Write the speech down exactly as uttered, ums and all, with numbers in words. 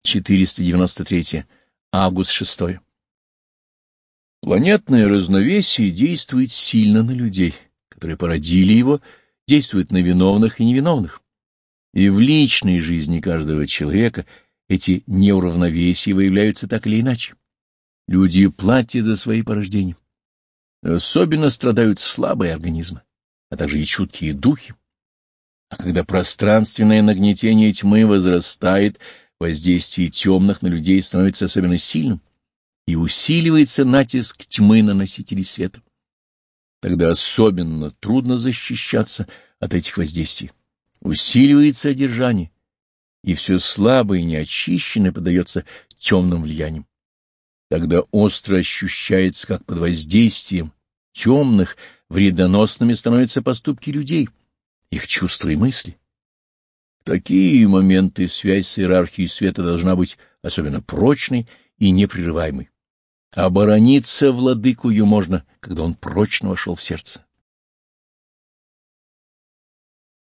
четыреста девяносто три. Август шестой. Планетное разновесие действует сильно на людей, которые породили его, действует на виновных и невиновных. И в личной жизни каждого человека эти неуравновесия выявляются так или иначе. Люди платят за свои порождения. Особенно страдают слабые организмы, а также и чуткие духи. А когда пространственное нагнетение тьмы возрастает, воздействие темных на людей становится особенно сильным, и усиливается натиск тьмы на носителей света. Тогда особенно трудно защищаться от этих воздействий. Усиливается одержание, и все слабое и неочищенное подается темным влияниям. Тогда остро ощущается, как под воздействием темных вредоносными становятся поступки людей, их чувства и мысли. В такие моменты связь с иерархией света должна быть особенно прочной и непрерываемой. Оборониться владыку ее можно, когда он прочно вошел в сердце.